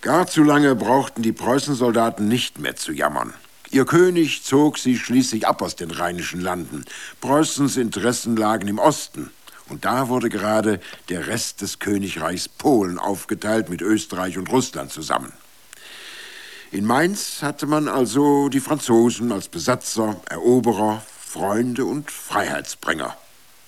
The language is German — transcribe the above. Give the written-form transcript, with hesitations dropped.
Gar zu lange brauchten die Preußensoldaten nicht mehr zu jammern. Ihr König zog sie schließlich ab aus den rheinischen Landen. Preußens Interessen lagen im Osten. Und da wurde gerade der Rest des Königreichs Polen aufgeteilt mit Österreich und Russland zusammen. In Mainz hatte man also die Franzosen als Besatzer, Eroberer, Freunde und Freiheitsbringer.